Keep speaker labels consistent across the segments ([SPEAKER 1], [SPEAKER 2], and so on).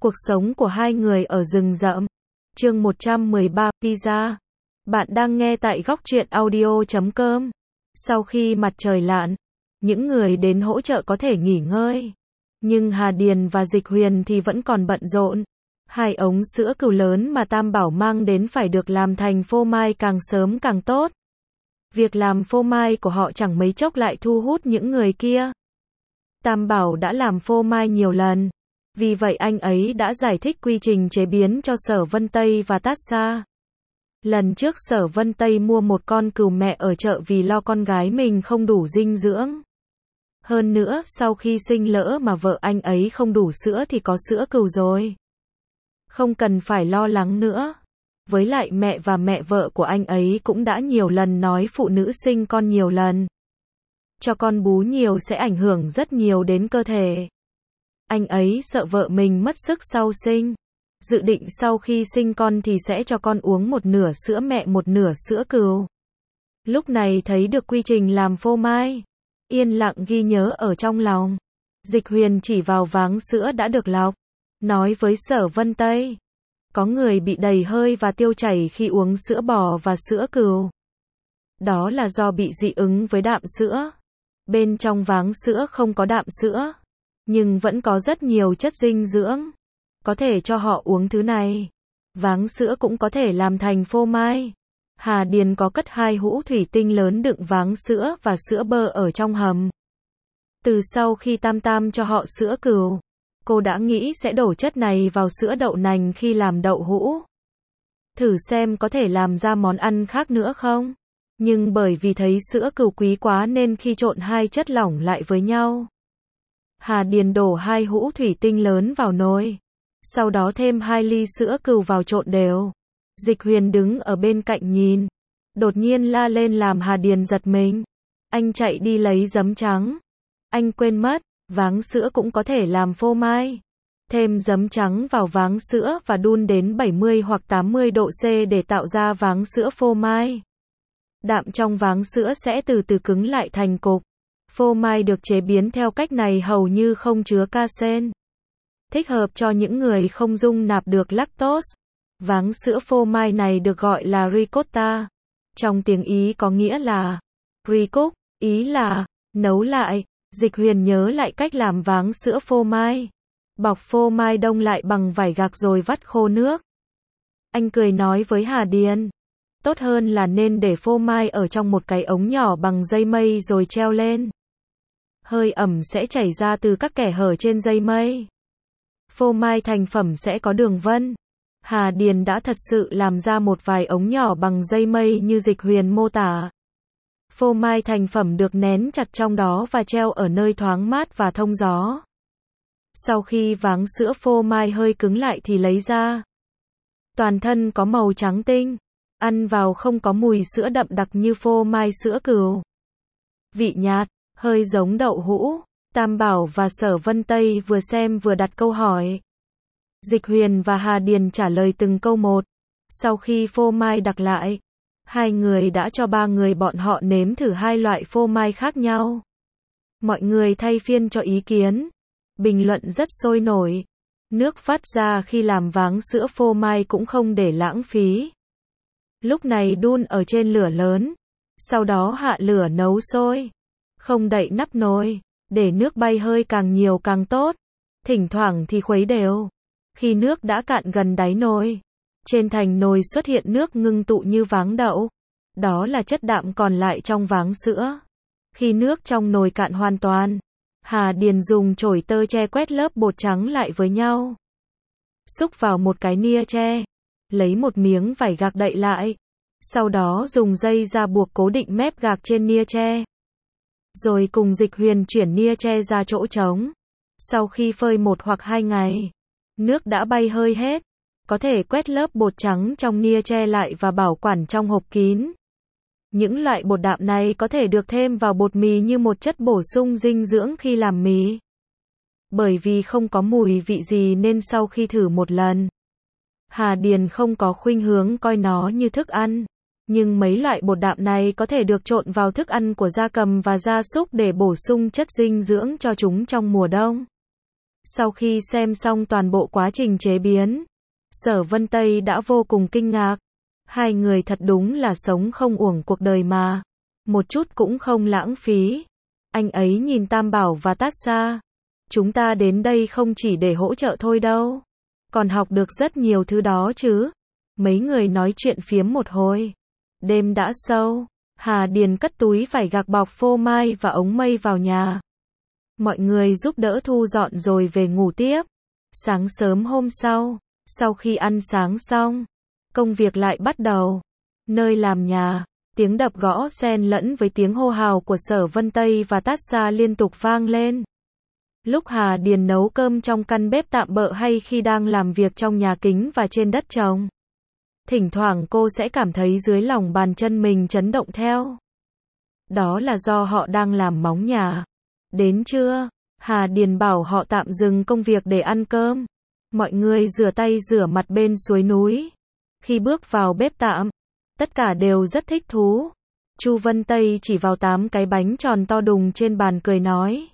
[SPEAKER 1] Cuộc sống của hai người ở rừng rậm. Chương 113, Pizza. Bạn đang nghe tại góc truyện audio.com. Sau khi mặt trời lặn, những người đến hỗ trợ có thể nghỉ ngơi. Nhưng Hà Điền và Dịch Huyền thì vẫn còn bận rộn. Hai ống sữa cừu lớn mà Tam Bảo mang đến phải được làm thành phô mai càng sớm càng tốt. Việc làm phô mai của họ chẳng mấy chốc lại thu hút những người kia. Tam Bảo đã làm phô mai nhiều lần. Vì vậy anh ấy đã giải thích quy trình chế biến cho Sở Vân Tây và Tát Sa. Lần trước Sở Vân Tây mua một con cừu mẹ ở chợ vì lo con gái mình không đủ dinh dưỡng. Hơn nữa, sau khi sinh lỡ mà vợ anh ấy không đủ sữa thì có sữa cừu rồi. Không cần phải lo lắng nữa. Với lại mẹ và mẹ vợ của anh ấy cũng đã nhiều lần nói phụ nữ sinh con nhiều lần. Cho con bú nhiều sẽ ảnh hưởng rất nhiều đến cơ thể. Anh ấy sợ vợ mình mất sức sau sinh. Dự định sau khi sinh con thì sẽ cho con uống một nửa sữa mẹ một nửa sữa cừu. Lúc này thấy được quy trình làm phô mai, yên lặng ghi nhớ ở trong lòng. Dịch Huyền chỉ vào váng sữa đã được lọc, nói với Sở Vân Tây. Có người bị đầy hơi và tiêu chảy khi uống sữa bò và sữa cừu. Đó là do bị dị ứng với đạm sữa. Bên trong váng sữa không có đạm sữa, nhưng vẫn có rất nhiều chất dinh dưỡng. Có thể cho họ uống thứ này. Váng sữa cũng có thể làm thành phô mai. Hà Điền có cất 2 hũ thủy tinh lớn đựng váng sữa và sữa bơ ở trong hầm. Từ sau khi Tam Tam cho họ sữa cừu, cô đã nghĩ sẽ đổ chất này vào sữa đậu nành khi làm đậu hũ. Thử xem có thể làm ra món ăn khác nữa không? Nhưng bởi vì thấy sữa cừu quý quá nên khi trộn hai chất lỏng lại với nhau, Hà Điền đổ 2 hũ thủy tinh lớn vào nồi. Sau đó thêm 2 ly sữa cừu vào trộn đều. Dịch Huyền đứng ở bên cạnh nhìn. Đột nhiên la lên làm Hà Điền giật mình. Anh chạy đi lấy giấm trắng. Anh quên mất, váng sữa cũng có thể làm phô mai. Thêm giấm trắng vào váng sữa và đun đến 70 hoặc 80 độ C để tạo ra váng sữa phô mai. Đạm trong váng sữa sẽ từ từ cứng lại thành cục. Phô mai được chế biến theo cách này hầu như không chứa casein. Thích hợp cho những người không dung nạp được lactose. Váng sữa phô mai này được gọi là ricotta. Trong tiếng Ý có nghĩa là recook, ý là nấu lại. Dịch Huyền nhớ lại cách làm váng sữa phô mai. Bọc phô mai đông lại bằng vải gạc rồi vắt khô nước. Anh cười nói với Hà Điền. Tốt hơn là nên để phô mai ở trong một cái ống nhỏ bằng dây mây rồi treo lên. Hơi ẩm sẽ chảy ra từ các kẽ hở trên dây mây. Phô mai thành phẩm sẽ có đường vân. Hà Điền đã thật sự làm ra một vài ống nhỏ bằng dây mây như Dịch Huyền mô tả. Phô mai thành phẩm được nén chặt trong đó và treo ở nơi thoáng mát và thông gió. Sau khi váng sữa phô mai hơi cứng lại thì lấy ra. Toàn thân có màu trắng tinh. Ăn vào không có mùi sữa đậm đặc như phô mai sữa cừu. Vị nhạt, hơi giống đậu hũ. Tam Bảo và Sở Vân Tây vừa xem vừa đặt câu hỏi. Dịch Huyền và Hà Điền trả lời từng câu một. Sau khi phô mai đặc lại, hai người đã cho 3 người bọn họ nếm thử 2 loại phô mai khác nhau. Mọi người thay phiên cho ý kiến. Bình luận rất sôi nổi. Nước phát ra khi làm váng sữa phô mai cũng không để lãng phí. Lúc này đun ở trên lửa lớn. Sau đó hạ lửa nấu sôi. Không đậy nắp nồi. Để nước bay hơi càng nhiều càng tốt. Thỉnh thoảng thì khuấy đều. Khi nước đã cạn gần đáy nồi, trên thành nồi xuất hiện nước ngưng tụ như váng đậu. Đó là chất đạm còn lại trong váng sữa. Khi nước trong nồi cạn hoàn toàn, Hà Điền dùng chổi tơ tre quét lớp bột trắng lại với nhau. Xúc vào một cái nia tre. Lấy một miếng vải gạc đậy lại. Sau đó dùng dây ra buộc cố định mép gạc trên nia tre. Rồi cùng Dịch Huyền chuyển nia tre ra chỗ trống. Sau khi phơi 1 hoặc 2 ngày, nước đã bay hơi hết. Có thể quét lớp bột trắng trong nia tre lại và bảo quản trong hộp kín. Những loại bột đạm này có thể được thêm vào bột mì như một chất bổ sung dinh dưỡng khi làm mì. Bởi vì không có mùi vị gì nên sau khi thử một lần, Hà Điền không có khuynh hướng coi nó như thức ăn. Nhưng mấy loại bột đạm này có thể được trộn vào thức ăn của gia cầm và gia súc để bổ sung chất dinh dưỡng cho chúng trong mùa đông. Sau khi xem xong toàn bộ quá trình chế biến, Sở Vân Tây đã vô cùng kinh ngạc. Hai người thật đúng là sống không uổng cuộc đời mà. Một chút cũng không lãng phí. Anh ấy nhìn Tam Bảo và Tát Sa. Chúng ta đến đây không chỉ để hỗ trợ thôi đâu. Còn học được rất nhiều thứ đó chứ. Mấy người nói chuyện phiếm một hồi. Đêm đã sâu. Hà Điền cất túi vải gạc bọc phô mai và ống mây vào nhà. Mọi người giúp đỡ thu dọn rồi về ngủ tiếp. Sáng sớm hôm sau, sau khi ăn sáng xong, công việc lại bắt đầu. Nơi làm nhà, tiếng đập gõ xen lẫn với tiếng hô hào của Sở Vân Tây và Tát Sa liên tục vang lên. Lúc Hà Điền nấu cơm trong căn bếp tạm bợ hay khi đang làm việc trong nhà kính và trên đất trồng, thỉnh thoảng cô sẽ cảm thấy dưới lòng bàn chân mình chấn động theo. Đó là do họ đang làm móng nhà. Đến trưa, Hà Điền bảo họ tạm dừng công việc để ăn cơm. Mọi người rửa tay rửa mặt bên suối núi. Khi bước vào bếp tạm, tất cả đều rất thích thú. Chu Vân Tây chỉ vào 8 cái bánh tròn to đùng trên bàn cười nói.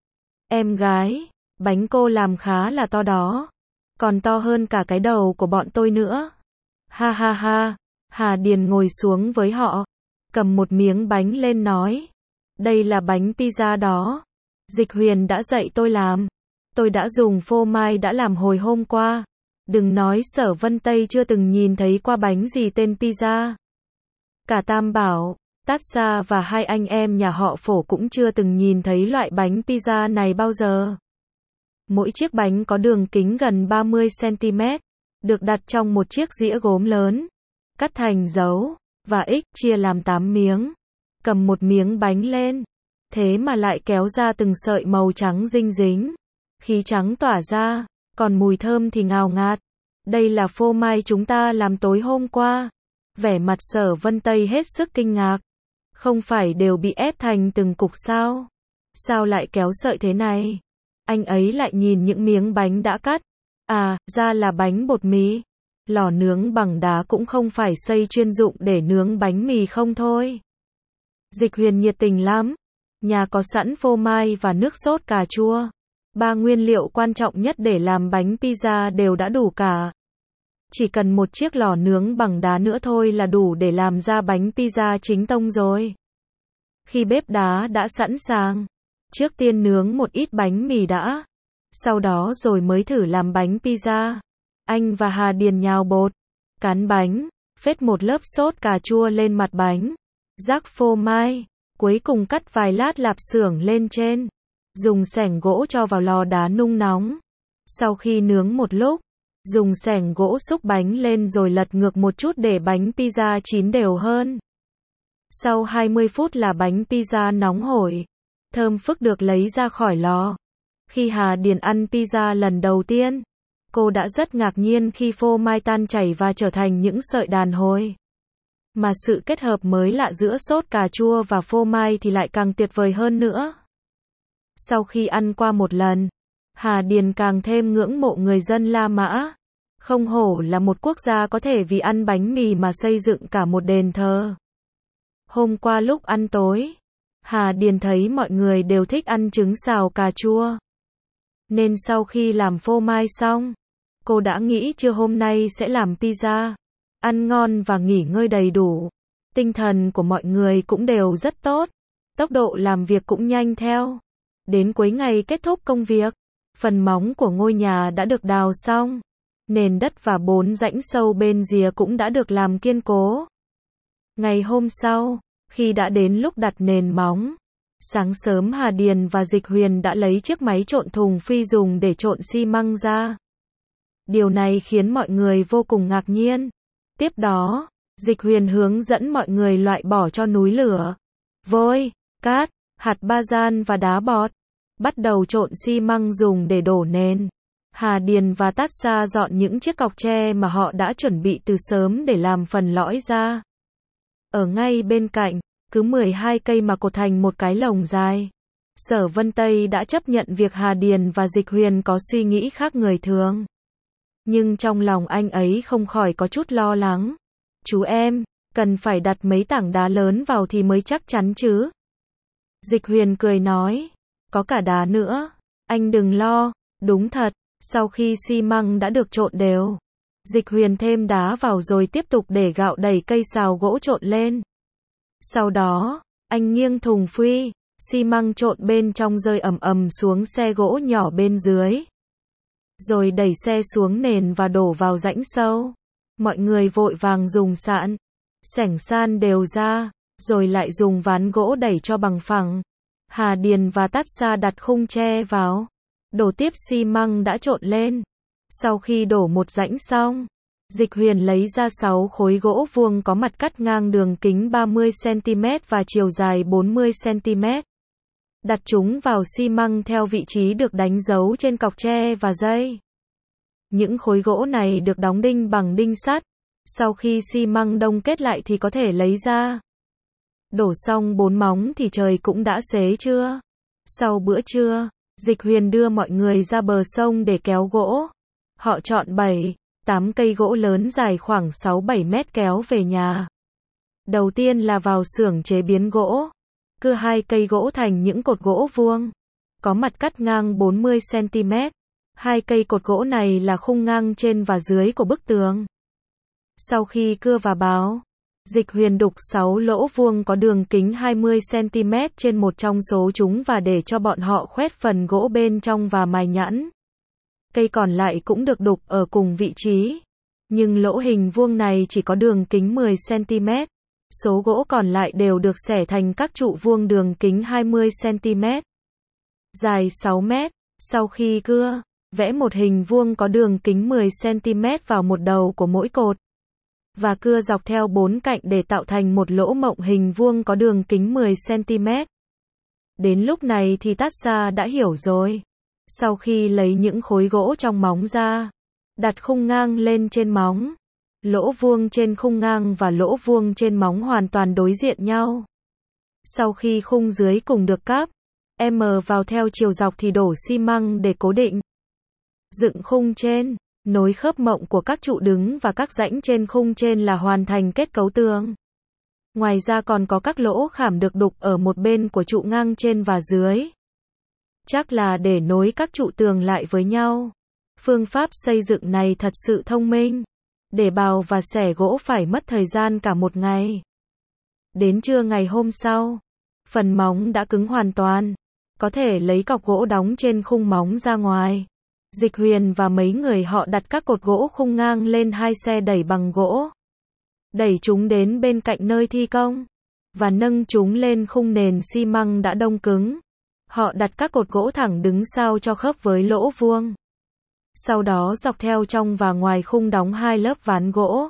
[SPEAKER 1] Em gái, bánh cô làm khá là to đó. Còn to hơn cả cái đầu của bọn tôi nữa. Ha ha ha, Hà Điền ngồi xuống với họ. Cầm một miếng bánh lên nói. Đây là bánh pizza đó. Dịch Huyền đã dạy tôi làm. Tôi đã dùng phô mai đã làm hồi hôm qua. Đừng nói Sở Vân Tây chưa từng nhìn thấy qua bánh gì tên pizza. Cả Tam Bảo, Tát Sa và hai anh em nhà họ Phổ cũng chưa từng nhìn thấy loại bánh pizza này bao giờ. Mỗi chiếc bánh có đường kính gần 30 cm, được đặt trong một chiếc dĩa gốm lớn, cắt thành dấu và X chia làm 8 miếng. Cầm một miếng bánh lên, thế mà lại kéo ra từng sợi màu trắng dinh dính. Khí trắng tỏa ra, còn mùi thơm thì ngào ngạt. Đây là phô mai chúng ta làm tối hôm qua. Vẻ mặt Sở Vân Tây hết sức kinh ngạc. Không phải đều bị ép thành từng cục sao? Sao lại kéo sợi thế này? Anh ấy lại nhìn những miếng bánh đã cắt. À, ra là bánh bột mì. Lò nướng bằng đá cũng không phải xây chuyên dụng để nướng bánh mì không thôi. Dịch Huyền nhiệt tình lắm. Nhà có sẵn phô mai và nước sốt cà chua. 3 nguyên liệu quan trọng nhất để làm bánh pizza đều đã đủ cả. Chỉ cần một chiếc lò nướng bằng đá nữa thôi là đủ để làm ra bánh pizza chính tông rồi. Khi bếp đá đã sẵn sàng, trước tiên nướng một ít bánh mì đã. Sau đó rồi mới thử làm bánh pizza. Anh và Hà Điền nhào bột, cán bánh, phết một lớp sốt cà chua lên mặt bánh, rắc phô mai, cuối cùng cắt vài lát lạp xưởng lên trên. Dùng xẻng gỗ cho vào lò đá nung nóng. Sau khi nướng một lúc, dùng xẻng gỗ xúc bánh lên rồi lật ngược một chút để bánh pizza chín đều hơn. Sau 20 phút là bánh pizza nóng hổi, thơm phức được lấy ra khỏi lò. Khi Hà Điền ăn pizza lần đầu tiên, cô đã rất ngạc nhiên khi phô mai tan chảy và trở thành những sợi đàn hồi. Mà sự kết hợp mới lạ giữa sốt cà chua và phô mai thì lại càng tuyệt vời hơn nữa. Sau khi ăn qua một lần, Hà Điền càng thêm ngưỡng mộ người dân La Mã. Không hổ là một quốc gia có thể vì ăn bánh mì mà xây dựng cả một đền thờ. Hôm qua lúc ăn tối, Hà Điền thấy mọi người đều thích ăn trứng xào cà chua. Nên sau khi làm phô mai xong, cô đã nghĩ trưa hôm nay sẽ làm pizza. Ăn ngon và nghỉ ngơi đầy đủ. Tinh thần của mọi người cũng đều rất tốt. Tốc độ làm việc cũng nhanh theo. Đến cuối ngày kết thúc công việc, phần móng của ngôi nhà đã được đào xong. Nền đất và 4 rãnh sâu bên rìa cũng đã được làm kiên cố. Ngày hôm sau, khi đã đến lúc đặt nền móng, sáng sớm Hà Điền và Dịch Huyền đã lấy chiếc máy trộn thùng phi dùng để trộn xi măng ra. Điều này khiến mọi người vô cùng ngạc nhiên. Tiếp đó, Dịch Huyền hướng dẫn mọi người loại bỏ cho núi lửa, vôi, cát, hạt ba gian và đá bọt. Bắt đầu trộn xi măng dùng để đổ nền. Hà Điền và Tát Sa dọn những chiếc cọc tre mà họ đã chuẩn bị từ sớm để làm phần lõi ra. Ở ngay bên cạnh, cứ 12 cây mà cột thành một cái lồng dài. Sở Vân Tây đã chấp nhận việc Hà Điền và Dịch Huyền có suy nghĩ khác người thường. Nhưng trong lòng anh ấy không khỏi có chút lo lắng. Chú em, cần phải đặt mấy tảng đá lớn vào thì mới chắc chắn chứ. Dịch Huyền cười nói, có cả đá nữa, anh đừng lo, Đúng thật, sau khi xi măng đã được trộn đều, Dịch Huyền thêm đá vào rồi tiếp tục để gạo đẩy cây xào gỗ trộn lên. Sau đó, anh nghiêng thùng phuy, xi măng trộn bên trong rơi ầm ầm xuống xe gỗ nhỏ bên dưới. Rồi đẩy xe xuống nền và đổ vào rãnh sâu. Mọi người vội vàng dùng sạn, xẻng san đều ra, rồi lại dùng ván gỗ đẩy cho bằng phẳng. Hà Điền và Tát Sa đặt khung tre vào, đổ tiếp xi măng đã trộn lên. Sau khi đổ một rãnh xong, Dịch Huyền lấy ra 6 khối gỗ vuông có mặt cắt ngang đường kính 30 cm và chiều dài 40 cm. Đặt chúng vào xi măng theo vị trí được đánh dấu trên cọc tre và dây. Những khối gỗ này được đóng đinh bằng đinh sắt. Sau khi xi măng đông kết lại thì có thể lấy ra. Đổ xong 4 móng thì trời cũng đã xế trưa. Sau bữa trưa, Dịch Huyền đưa mọi người ra bờ sông để kéo gỗ. Họ chọn 8 cây gỗ lớn dài khoảng 6-7 mét kéo về nhà. Đầu tiên là vào xưởng chế biến gỗ. Cưa 2 cây gỗ thành những cột gỗ vuông, có mặt cắt ngang 40 cm. 2 cây cột gỗ này là khung ngang trên và dưới của bức tường. Sau khi cưa và báo, Dịch Huyền đục 6 lỗ vuông có đường kính 20 cm trên một trong số chúng và để cho bọn họ khoét phần gỗ bên trong và mài nhẵn. Cây còn lại cũng được đục ở cùng vị trí, nhưng lỗ hình vuông này chỉ có đường kính 10 cm. Số gỗ còn lại đều được xẻ thành các trụ vuông đường kính 20 cm, dài 6 mét. Sau khi cưa, vẽ một hình vuông có đường kính 10 cm vào một đầu của mỗi cột, và cưa dọc theo 4 cạnh để tạo thành một lỗ mộng hình vuông có đường kính 10 cm. Đến lúc này thì Tát Sa đã hiểu rồi. Sau khi lấy những khối gỗ trong móng ra, đặt khung ngang lên trên móng. Lỗ vuông trên khung ngang và lỗ vuông trên móng hoàn toàn đối diện nhau. Sau khi khung dưới cùng được cáp vào theo chiều dọc thì đổ xi măng để cố định. Dựng khung trên, nối khớp mộng của các trụ đứng và các rãnh trên khung trên là hoàn thành kết cấu tường. Ngoài ra còn có các lỗ khảm được đục ở một bên của trụ ngang trên và dưới. Chắc là để nối các trụ tường lại với nhau. Phương pháp xây dựng này thật sự thông minh. Để bào và xẻ gỗ phải mất thời gian cả một ngày. Đến trưa ngày hôm sau, phần móng đã cứng hoàn toàn. Có thể lấy cọc gỗ đóng trên khung móng ra ngoài. Dịch Huyền và mấy người họ đặt các cột gỗ khung ngang lên 2 xe đẩy bằng gỗ. Đẩy chúng đến bên cạnh nơi thi công, và nâng chúng lên khung nền xi măng đã đông cứng. Họ đặt các cột gỗ thẳng đứng sao cho khớp với lỗ vuông. Sau đó dọc theo trong và ngoài khung đóng 2 lớp ván gỗ.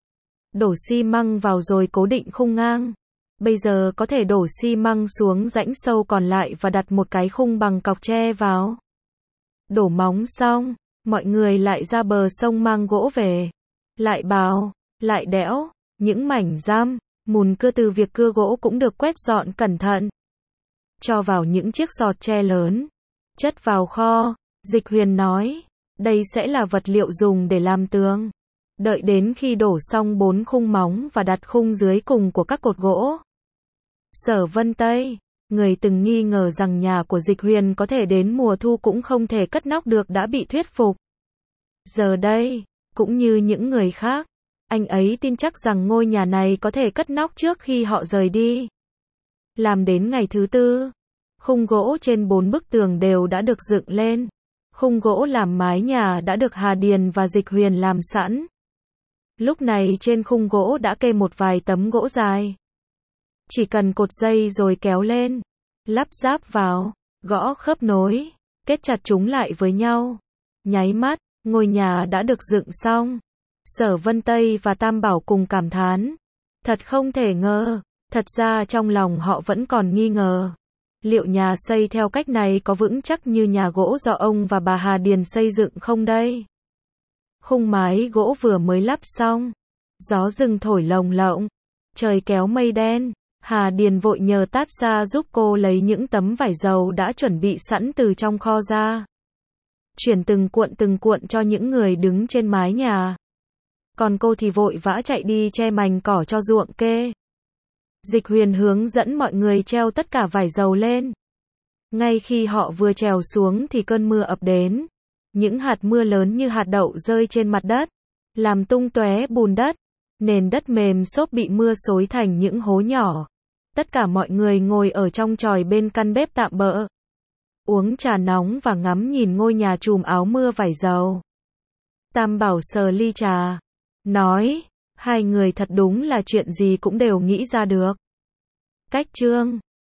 [SPEAKER 1] Đổ xi măng vào rồi cố định khung ngang. Bây giờ có thể đổ xi măng xuống rãnh sâu còn lại và đặt một cái khung bằng cọc tre vào. Đổ móng xong, mọi người lại ra bờ sông mang gỗ về. Lại bào, lại đẽo, những mảnh răm, mùn cưa từ việc cưa gỗ cũng được quét dọn cẩn thận. Cho vào những chiếc giọt tre lớn. Chất vào kho, Dịch Huyền nói. Đây sẽ là vật liệu dùng để làm tường. Đợi đến khi đổ xong 4 khung móng và đặt khung dưới cùng của các cột gỗ. Sở Vân Tây, người từng nghi ngờ rằng nhà của Dịch Huyền có thể đến mùa thu cũng không thể cất nóc được đã bị thuyết phục. Giờ đây, cũng như những người khác, anh ấy tin chắc rằng ngôi nhà này có thể cất nóc trước khi họ rời đi. Làm đến ngày thứ 4, khung gỗ trên 4 bức tường đều đã được dựng lên. Khung gỗ làm mái nhà đã được Hà Điền và Dịch Huyền làm sẵn. Lúc này trên khung gỗ đã kê một vài tấm gỗ dài. Chỉ cần cột dây rồi kéo lên, lắp ráp vào, gõ khớp nối, kết chặt chúng lại với nhau. Nháy mắt, ngôi nhà đã được dựng xong. Sở Vân Tây và Tam Bảo cùng cảm thán. Thật không thể ngờ, thật ra trong lòng họ vẫn còn nghi ngờ. Liệu nhà xây theo cách này có vững chắc như nhà gỗ do ông và bà Hà Điền xây dựng không đây? Khung mái gỗ vừa mới lắp xong. Gió rừng thổi lồng lộng. Trời kéo mây đen. Hà Điền vội nhờ Tát Sa giúp cô lấy những tấm vải dầu đã chuẩn bị sẵn từ trong kho ra. Chuyển từng cuộn cho những người đứng trên mái nhà. Còn cô thì vội vã chạy đi che mành cỏ cho ruộng kê. Dịch Huyền hướng dẫn mọi người treo tất cả vải dầu lên. Ngay khi họ vừa trèo xuống thì cơn mưa ập đến. Những hạt mưa lớn như hạt đậu rơi trên mặt đất, làm tung tóe bùn đất, nền đất mềm xốp bị mưa xối thành những hố nhỏ. Tất cả mọi người ngồi ở trong chòi bên căn bếp tạm bợ, uống trà nóng và ngắm nhìn ngôi nhà chùm áo mưa vải dầu. Tam Bảo sờ ly trà, nói, hai người thật đúng là chuyện gì cũng đều nghĩ ra được. Cách chương